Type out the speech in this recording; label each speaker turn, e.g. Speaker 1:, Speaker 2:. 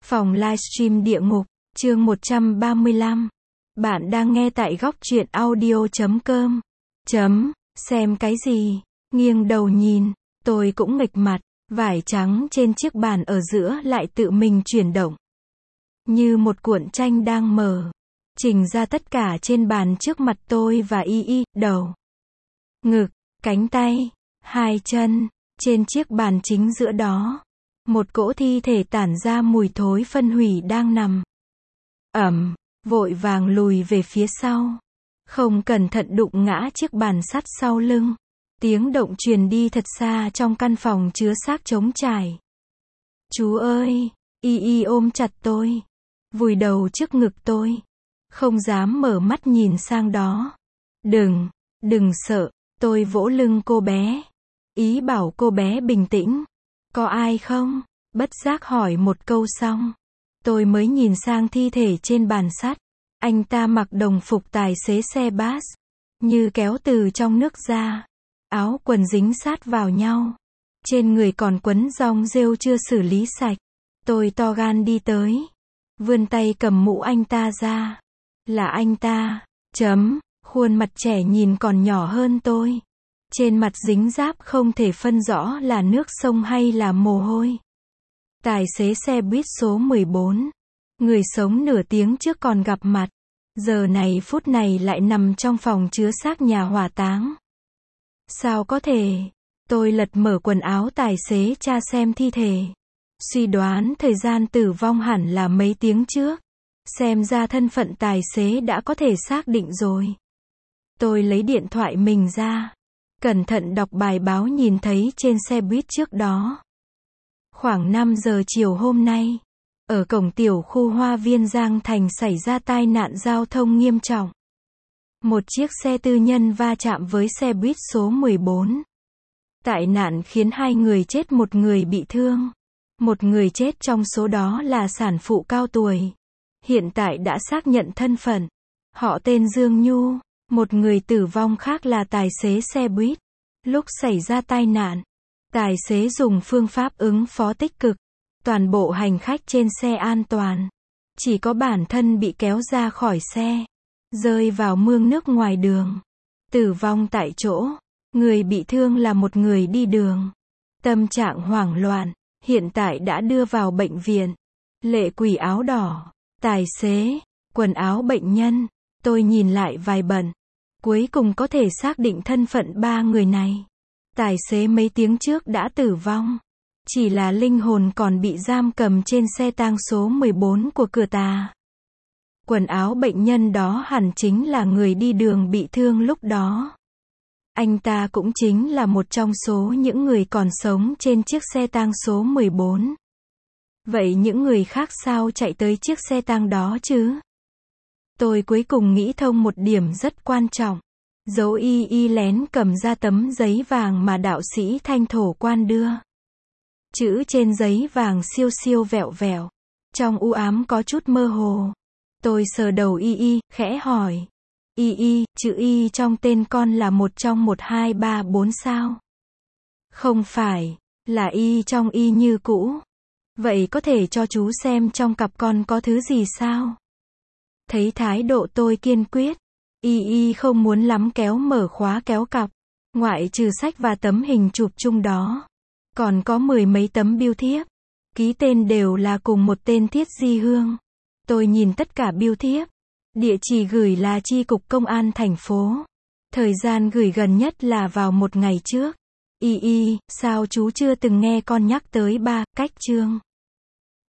Speaker 1: Phòng livestream địa ngục, chương 135. Bạn đang nghe tại góc truyện audio.com. Xem cái gì? Nghiêng đầu nhìn, tôi cũng nghịch mặt, vải trắng trên chiếc bàn ở giữa lại tự mình chuyển động. Như một cuộn tranh đang mở, trình ra tất cả trên bàn trước mặt tôi và đầu, ngực, cánh tay, hai chân, trên chiếc bàn chính giữa đó. Một cỗ thi thể tản ra mùi thối phân hủy đang nằm. Vội vàng lùi về phía sau. Không cẩn thận đụng ngã chiếc bàn sắt sau lưng. Tiếng động truyền đi thật xa trong căn phòng chứa xác trống trải. Chú ơi! Ôm chặt tôi. Vùi đầu trước ngực tôi. Không dám mở mắt nhìn sang đó. Đừng sợ. Tôi vỗ lưng cô bé. Ý bảo cô bé bình tĩnh. Có ai không? Bất giác hỏi một câu xong. Tôi mới nhìn sang thi thể trên bàn sắt. Anh ta mặc đồng phục tài xế xe bus. Như kéo từ trong nước ra. Áo quần dính sát vào nhau. Trên người còn quấn rong rêu chưa xử lý sạch. Tôi to gan đi tới. Vươn tay cầm mũ anh ta ra. Là anh ta. Khuôn mặt trẻ nhìn còn nhỏ hơn tôi. Trên mặt dính giáp không thể phân rõ là nước sông hay là mồ hôi. Tài xế xe buýt số 14. Người sống nửa tiếng trước còn gặp mặt. Giờ này phút này lại nằm trong phòng chứa xác nhà hỏa táng. Sao có thể? Tôi lật mở quần áo tài xế tra xem thi thể. Suy đoán thời gian tử vong hẳn là mấy tiếng trước. Xem ra thân phận tài xế đã có thể xác định rồi. Tôi lấy điện thoại mình ra. Cẩn thận đọc bài báo nhìn thấy trên xe buýt trước đó. Khoảng 5 giờ chiều hôm nay, ở cổng tiểu khu Hoa Viên Giang Thành xảy ra tai nạn giao thông nghiêm trọng. Một chiếc xe tư nhân va chạm với xe buýt số 14. Tai nạn khiến 2 người chết, 1 người bị thương. Một người chết trong số đó là sản phụ cao tuổi. Hiện tại đã xác nhận thân phận. Họ tên Dương Nhu. Một người tử vong khác là tài xế xe buýt. Lúc xảy ra tai nạn, tài xế dùng phương pháp ứng phó tích cực. Toàn bộ hành khách trên xe an toàn. Chỉ có bản thân bị kéo ra khỏi xe, rơi vào mương nước ngoài đường. Tử vong tại chỗ. Người bị thương là một người đi đường. Tâm trạng hoảng loạn, hiện tại đã đưa vào bệnh viện. Lệ quỷ áo đỏ, tài xế, quần áo bệnh nhân. Tôi nhìn lại vài bận. Cuối cùng có thể xác định thân phận 3 người này. Tài xế mấy tiếng trước đã tử vong. Chỉ là linh hồn còn bị giam cầm trên xe tang số 14 của cửa tà. Quần áo bệnh nhân đó hẳn chính là người đi đường bị thương lúc đó. Anh ta cũng chính là một trong số những người còn sống trên chiếc xe tang số 14. Vậy những người khác sao chạy tới chiếc xe tang đó chứ? Tôi cuối cùng nghĩ thông một điểm rất quan trọng. Dấu lén cầm ra tấm giấy vàng mà đạo sĩ Thanh Thổ Quan đưa. Chữ trên giấy vàng siêu siêu vẹo vẹo. Trong u ám có chút mơ hồ. Tôi sờ đầu khẽ hỏi. Chữ trong tên con là một trong 1, 2, 3, 4 sao? Không phải, là trong như cũ. Vậy có thể cho chú xem trong cặp con có thứ gì sao? Thấy thái độ tôi kiên quyết. Không muốn lắm kéo mở khóa kéo cặp. Ngoại trừ sách và tấm hình chụp chung đó. Còn có 10 mấy tấm bưu thiếp. Ký tên đều là cùng một tên Thiết Di Hương. Tôi nhìn tất cả bưu thiếp. Địa chỉ gửi là chi cục công an thành phố. Thời gian gửi gần nhất là vào 1 ngày trước. Sao chú chưa từng nghe con nhắc tới 3 cách chương?